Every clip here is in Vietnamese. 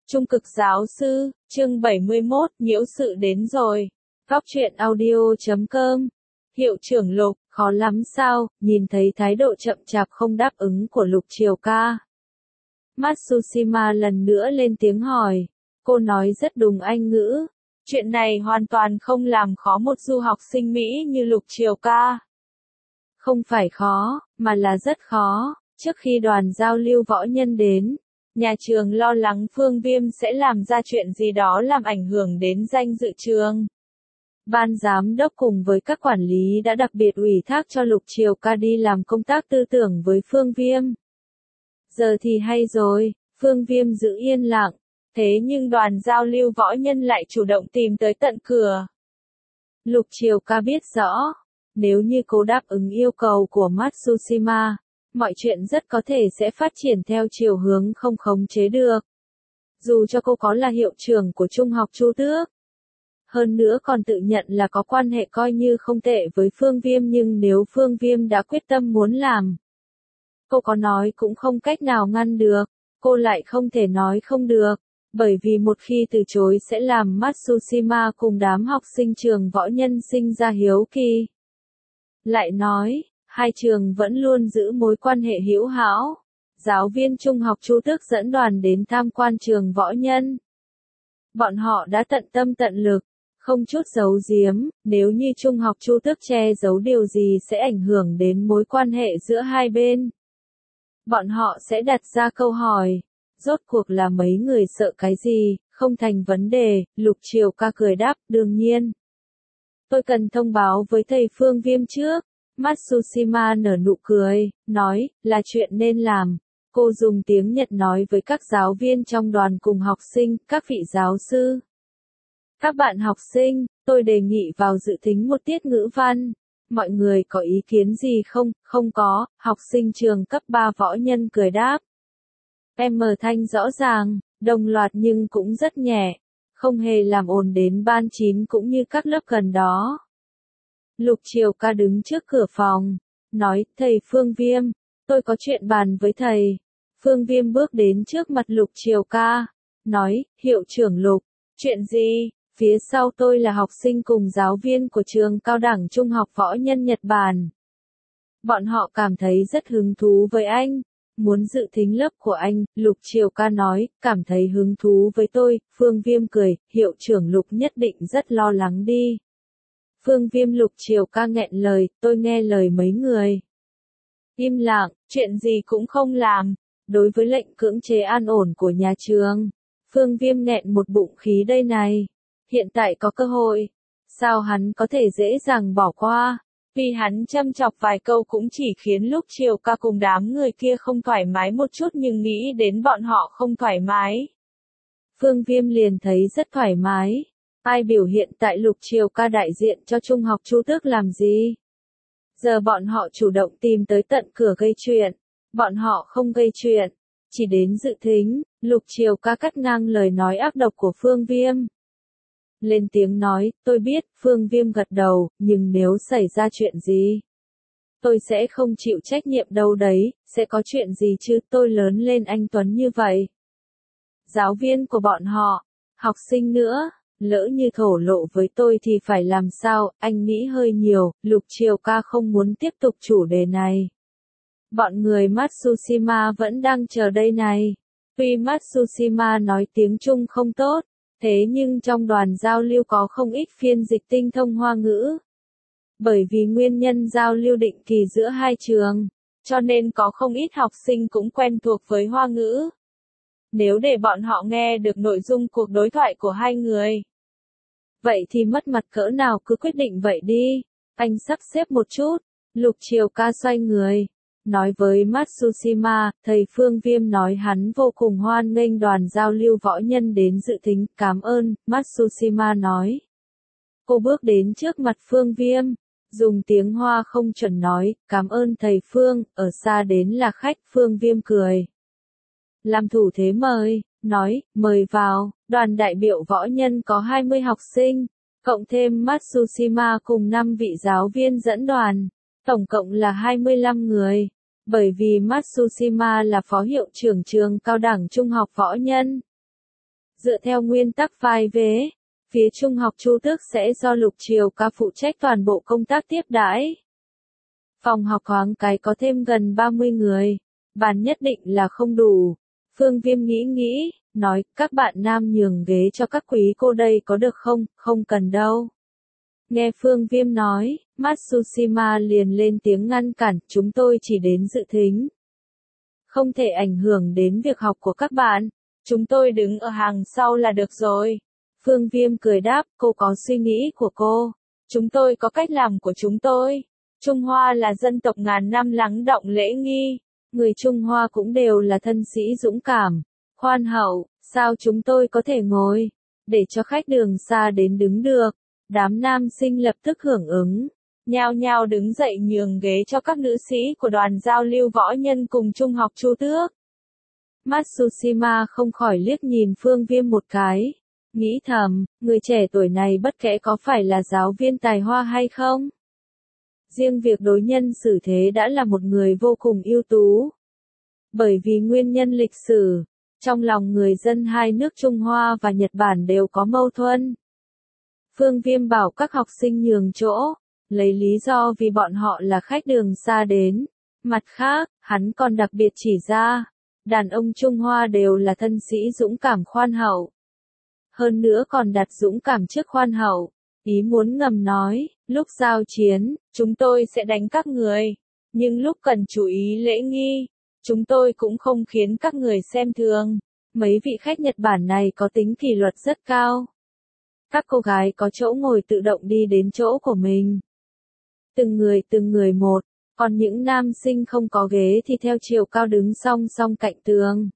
Trung cực giáo sư, chương 71, nhiễu sự đến rồi. Góc truyện audio.com. Hiệu trưởng Lục, khó lắm sao, nhìn thấy thái độ chậm chạp không đáp ứng của Lục Triều ca. Matsushima lần nữa lên tiếng hỏi. Cô nói rất đúng Anh ngữ. Chuyện này hoàn toàn không làm khó một du học sinh Mỹ như Lục Triều ca. Không phải khó, mà là rất khó. Trước khi đoàn giao lưu võ nhân đến, nhà trường lo lắng Phương Viêm sẽ làm ra chuyện gì đó làm ảnh hưởng đến danh dự trường. Ban giám đốc cùng với các quản lý đã đặc biệt ủy thác cho Lục Triều ca đi làm công tác tư tưởng với Phương Viêm. Giờ thì hay rồi, Phương Viêm giữ yên lặng, thế nhưng đoàn giao lưu võ nhân lại chủ động tìm tới tận cửa. Lục Triều ca biết rõ, nếu như cô đáp ứng yêu cầu của Matsushima, mọi chuyện rất có thể sẽ phát triển theo chiều hướng không khống chế được. Dù cho cô có là hiệu trưởng của trung học Chu Tước, hơn nữa còn tự nhận là có quan hệ coi như không tệ với Phương Viêm, nhưng nếu Phương Viêm đã quyết tâm muốn làm, cô có nói cũng không cách nào ngăn được, cô lại không thể nói không được, bởi vì một khi từ chối sẽ làm Matsushima cùng đám học sinh trường võ nhân sinh ra hiếu kỳ. Lại nói, hai trường vẫn luôn giữ mối quan hệ hữu hảo. Giáo viên trung học Chu Tước dẫn đoàn đến tham quan trường võ nhân. Bọn họ đã tận tâm tận lực, không chút giấu giếm, nếu như trung học Chu Tước che giấu điều gì sẽ ảnh hưởng đến mối quan hệ giữa hai bên. Bọn họ sẽ đặt ra câu hỏi, rốt cuộc là mấy người sợ cái gì, không thành vấn đề, Lục Triều ca cười đáp, đương nhiên. Tôi cần thông báo với thầy Phương Viêm trước. Matsushima nở nụ cười, nói, là chuyện nên làm. Cô dùng tiếng Nhật nói với các giáo viên trong đoàn cùng học sinh, các vị giáo sư. Các bạn học sinh, tôi đề nghị vào dự thính một tiết ngữ văn. Mọi người có ý kiến gì không? Không có, học sinh trường cấp 3 võ nhân cười đáp. M thanh rõ ràng, đồng loạt nhưng cũng rất nhẹ, không hề làm ồn đến ban 9 cũng như các lớp gần đó. Lục Triều ca đứng trước cửa phòng, nói, thầy Phương Viêm, tôi có chuyện bàn với thầy. Phương Viêm bước đến trước mặt Lục Triều ca, nói, hiệu trưởng Lục, chuyện gì? Phía sau tôi là học sinh cùng giáo viên của trường cao đẳng trung học võ nhân Nhật Bản. Bọn họ cảm thấy rất hứng thú với anh, muốn dự thính lớp của anh, Lục Triều ca nói, cảm thấy hứng thú với tôi, Phương Viêm cười, hiệu trưởng Lục nhất định rất lo lắng đi. Phương Viêm. Lục Triều ca nghẹn lời, tôi nghe lời mấy người. Im lặng, chuyện gì cũng không làm. Đối với lệnh cưỡng chế an ổn của nhà trường, Phương Viêm nghẹn một bụng khí đây này. Hiện tại có cơ hội, sao hắn có thể dễ dàng bỏ qua? Vì hắn châm chọc vài câu cũng chỉ khiến Lục Triều ca cùng đám người kia không thoải mái một chút, nhưng nghĩ đến bọn họ không thoải mái, Phương Viêm liền thấy rất thoải mái. Ai biểu hiện tại Lục Triều ca đại diện cho trung học Chu Tước làm gì? Giờ bọn họ chủ động tìm tới tận cửa gây chuyện. Bọn họ không gây chuyện, chỉ đến dự thính. Lục Triều ca cắt ngang lời nói ác độc của Phương Viêm. Lên tiếng nói, tôi biết, Phương Viêm gật đầu, nhưng nếu xảy ra chuyện gì? Tôi sẽ không chịu trách nhiệm đâu đấy, sẽ có chuyện gì chứ, tôi lớn lên anh Tuấn như vậy. Giáo viên của bọn họ, học sinh nữa. Lỡ như thổ lộ với tôi thì phải làm sao, anh nghĩ hơi nhiều, Lục Triều ca không muốn tiếp tục chủ đề này. Bọn người Matsushima vẫn đang chờ đây này. Tuy Matsushima nói tiếng Trung không tốt, thế nhưng trong đoàn giao lưu có không ít phiên dịch tinh thông Hoa ngữ. Bởi vì nguyên nhân giao lưu định kỳ giữa hai trường, cho nên có không ít học sinh cũng quen thuộc với Hoa ngữ. Nếu để bọn họ nghe được nội dung cuộc đối thoại của hai người, vậy thì mất mặt cỡ nào, cứ quyết định vậy đi. Anh sắp xếp một chút. Lục Triều ca xoay người, nói với Matsushima, thầy Phương Viêm nói hắn vô cùng hoan nghênh đoàn giao lưu võ nhân đến dự thính, cảm ơn, Matsushima nói. Cô bước đến trước mặt Phương Viêm, dùng tiếng Hoa không chuẩn nói, cảm ơn thầy Phương, ở xa đến là khách, Phương Viêm cười. Làm thủ thế mời, nói, mời vào, đoàn đại biểu võ nhân có 20 học sinh, cộng thêm Matsushima cùng 5 vị giáo viên dẫn đoàn, tổng cộng là 25 người, bởi vì Matsushima là phó hiệu trưởng trường cao đẳng trung học võ nhân. Dựa theo nguyên tắc vai vế, phía Trung học Chu Tước sẽ do Lục Triều Ca phụ trách toàn bộ công tác tiếp đãi. Phòng học thoáng cái có thêm gần 30 người, bàn nhất định là không đủ. Phương Viêm nghĩ, nói, các bạn nam nhường ghế cho các quý cô đây có được không, không cần đâu. Nghe Phương Viêm nói, Matsushima liền lên tiếng ngăn cản, chúng tôi chỉ đến dự thính. Không thể ảnh hưởng đến việc học của các bạn, chúng tôi đứng ở hàng sau là được rồi. Phương Viêm cười đáp, cô có suy nghĩ của cô, chúng tôi có cách làm của chúng tôi. Trung Hoa là dân tộc ngàn năm lắng đọng lễ nghi, người Trung Hoa cũng đều là thân sĩ dũng cảm, khoan hậu, sao chúng tôi có thể ngồi, để cho khách đường xa đến đứng được. Đám nam sinh lập tức hưởng ứng, nhao nhao đứng dậy nhường ghế cho các nữ sĩ của đoàn giao lưu võ nhân cùng Trung học Chu Tước. Matsushima không khỏi liếc nhìn Phương Viêm một cái, nghĩ thầm, người trẻ tuổi này bất kể có phải là giáo viên tài hoa hay không. Riêng việc đối nhân xử thế đã là một người vô cùng ưu tú. Bởi vì nguyên nhân lịch sử, trong lòng người dân hai nước Trung Hoa và Nhật Bản đều có mâu thuẫn. Phương Viêm bảo các học sinh nhường chỗ, lấy lý do vì bọn họ là khách đường xa đến. Mặt khác, hắn còn đặc biệt chỉ ra, đàn ông Trung Hoa đều là thân sĩ dũng cảm khoan hậu. Hơn nữa còn đặt dũng cảm trước khoan hậu, ý muốn ngầm nói, lúc giao chiến, chúng tôi sẽ đánh các người, nhưng lúc cần chú ý lễ nghi, chúng tôi cũng không khiến các người xem thường. Mấy vị khách Nhật Bản này có tính kỷ luật rất cao. Các cô gái có chỗ ngồi tự động đi đến chỗ của mình. Từng người một, còn những nam sinh không có ghế thì theo chiều cao đứng song song cạnh tường.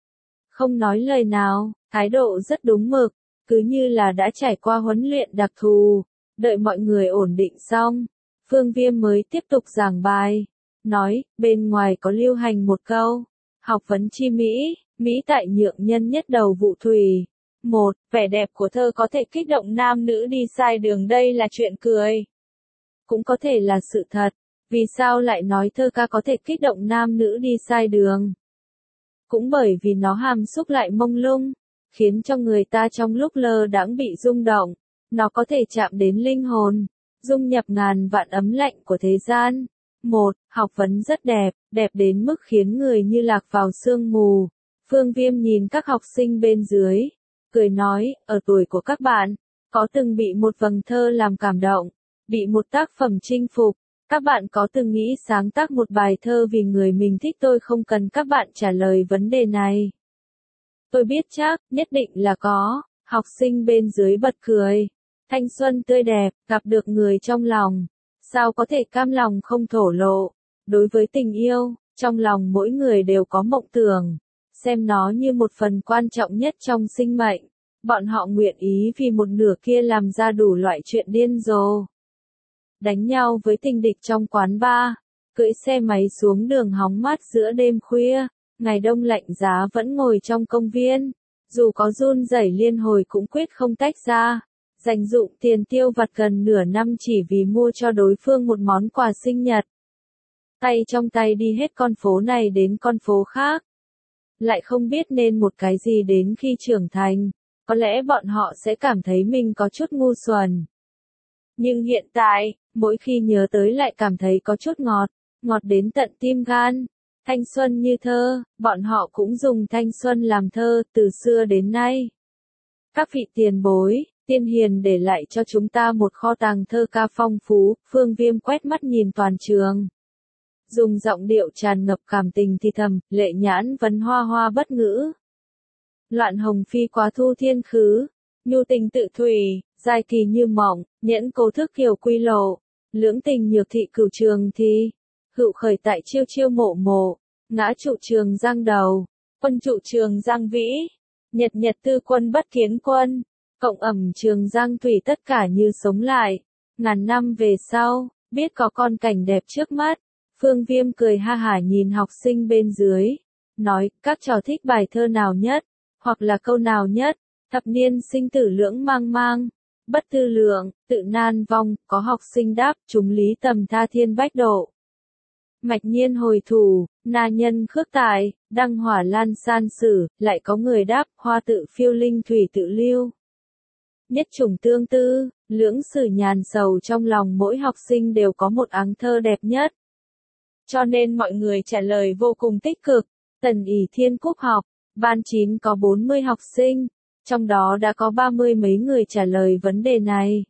Không nói lời nào, thái độ rất đúng mực, cứ như là đã trải qua huấn luyện đặc thù. Đợi mọi người ổn định xong, Phương Viêm mới tiếp tục giảng bài. Nói, bên ngoài có lưu hành một câu, học vấn chi mỹ, mỹ tại nhượng nhân nhất đầu vụ thủy. Một, vẻ đẹp của thơ có thể kích động nam nữ đi sai đường, đây là chuyện cười. Cũng có thể là sự thật, vì sao lại nói thơ ca có thể kích động nam nữ đi sai đường? Cũng bởi vì nó hàm xúc lại mông lung, khiến cho người ta trong lúc lơ đãng bị rung động. Nó có thể chạm đến linh hồn, dung nhập ngàn vạn ấm lạnh của thế gian. Một, học vấn rất đẹp, đẹp đến mức khiến người như lạc vào sương mù. Phương Viêm nhìn các học sinh bên dưới, cười nói, ở tuổi của các bạn, có từng bị một vầng thơ làm cảm động, bị một tác phẩm chinh phục, các bạn có từng nghĩ sáng tác một bài thơ vì người mình thích? Tôi không cần các bạn trả lời vấn đề này. Tôi biết chắc, nhất định là có. Học sinh bên dưới bật cười. Thanh xuân tươi đẹp, gặp được người trong lòng, sao có thể cam lòng không thổ lộ. Đối với tình yêu, trong lòng mỗi người đều có mộng tưởng, xem nó như một phần quan trọng nhất trong sinh mệnh. Bọn họ nguyện ý vì một nửa kia làm ra đủ loại chuyện điên rồ. Đánh nhau với tình địch trong quán bar, cưỡi xe máy xuống đường hóng mát giữa đêm khuya, ngày đông lạnh giá vẫn ngồi trong công viên, dù có run rẩy liên hồi cũng quyết không tách ra, dành dụm tiền tiêu vặt gần nửa năm chỉ vì mua cho đối phương một món quà sinh nhật. Tay trong tay đi hết con phố này đến con phố khác, lại không biết nên một cái gì. Đến khi trưởng thành, có lẽ bọn họ sẽ cảm thấy mình có chút ngu xuẩn. Nhưng hiện tại, mỗi khi nhớ tới lại cảm thấy có chút ngọt, ngọt đến tận tim gan. Thanh xuân như thơ, bọn họ cũng dùng thanh xuân làm thơ, từ xưa đến nay. Các vị tiền bối, tiên hiền để lại cho chúng ta một kho tàng thơ ca phong phú. Phương Viêm quét mắt nhìn toàn trường, dùng giọng điệu tràn ngập cảm tình thì thầm, lệ nhãn vấn hoa hoa bất ngữ. Loạn hồng phi quá thu thiên khứ, nhu tình tự thủy, giai kỳ như mộng, nhẫn cố thức kiều quy lộ, lưỡng tình nhược thị cửu trường thi, hữu khởi tại chiêu chiêu mộ mộ, ngã trụ trường giang đầu, quân trụ trường giang vĩ, nhật nhật tư quân bất kiến quân, cộng ẩm trường giang thủy, tất cả như sống lại. Ngàn năm về sau, biết có con cảnh đẹp trước mắt. Phương Viêm cười ha hả nhìn học sinh bên dưới, nói, các trò thích bài thơ nào nhất, hoặc là câu nào nhất? Thập niên sinh tử lưỡng mang mang, bất tư lượng, tự nan vong. Có học sinh đáp, chúng lý tầm tha thiên bách độ. Mạch nhiên hồi thủ, na nhân khước tài, Đăng hỏa lan san sử, lại có người đáp, hoa tự phiêu linh thủy tự lưu. Nhất chủng tương tư, lưỡng sử nhàn sầu trong lòng mỗi học sinh đều có một áng thơ đẹp nhất. Cho nên mọi người trả lời vô cùng tích cực. Tần ỷ thiên cúc học, ban 9 có 40 học sinh, trong đó đã có 30 mấy người trả lời vấn đề này.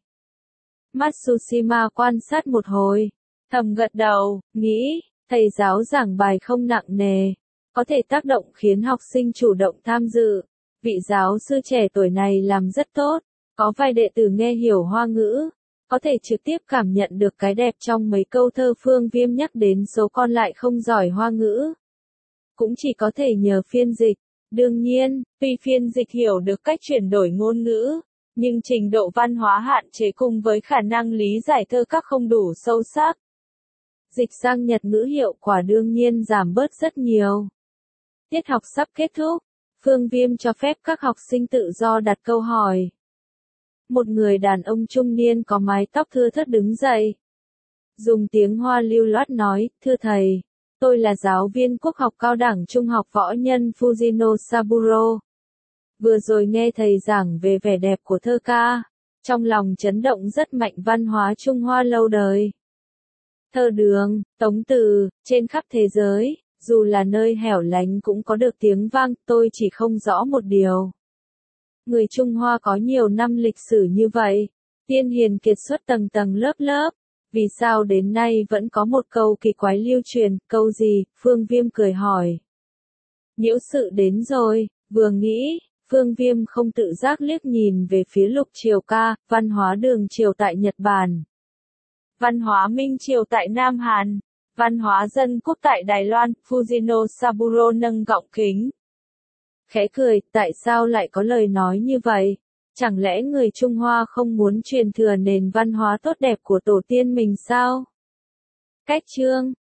Matsushima quan sát một hồi, thầm gật đầu, nghĩ, thầy giáo giảng bài không nặng nề, có thể tác động khiến học sinh chủ động tham dự. Vị giáo sư trẻ tuổi này làm rất tốt, có vài đệ tử nghe hiểu Hoa ngữ, có thể trực tiếp cảm nhận được cái đẹp trong mấy câu thơ Phương Viêm nhắc đến, số con lại không giỏi Hoa ngữ. Cũng chỉ có thể nhờ phiên dịch. Đương nhiên, tuy phiên dịch hiểu được cách chuyển đổi ngôn ngữ, nhưng trình độ văn hóa hạn chế cùng với khả năng lý giải thơ các không đủ sâu sắc. Dịch sang Nhật ngữ hiệu quả đương nhiên giảm bớt rất nhiều. Tiết học sắp kết thúc, Phương Viêm cho phép các học sinh tự do đặt câu hỏi. Một người đàn ông trung niên có mái tóc thưa thớt đứng dậy. Dùng tiếng Hoa lưu loát nói, thưa thầy, tôi là giáo viên quốc học cao đẳng trung học võ nhân Fujino Saburo. Vừa rồi nghe thầy giảng về vẻ đẹp của thơ ca, trong lòng chấn động rất mạnh văn hóa Trung Hoa lâu đời. Thơ đường, tống từ, trên khắp thế giới, dù là nơi hẻo lánh cũng có được tiếng vang, tôi chỉ không rõ một điều. Người Trung Hoa có nhiều năm lịch sử như vậy, tiên hiền kiệt xuất tầng tầng lớp lớp, vì sao đến nay vẫn có một câu kỳ quái lưu truyền, câu gì, Phương Viêm cười hỏi. Nhiễu sự đến rồi, vừa nghĩ, Phương Viêm không tự giác liếc nhìn về phía Lục Triều Ca, văn hóa đường triều tại Nhật Bản. Văn hóa Minh triều tại Nam Hàn, văn hóa dân quốc tại Đài Loan, Fujino Saburo nâng gọng kính. Khẽ cười, tại sao lại có lời nói như vậy? Chẳng lẽ người Trung Hoa không muốn truyền thừa nền văn hóa tốt đẹp của tổ tiên mình sao? Cách chương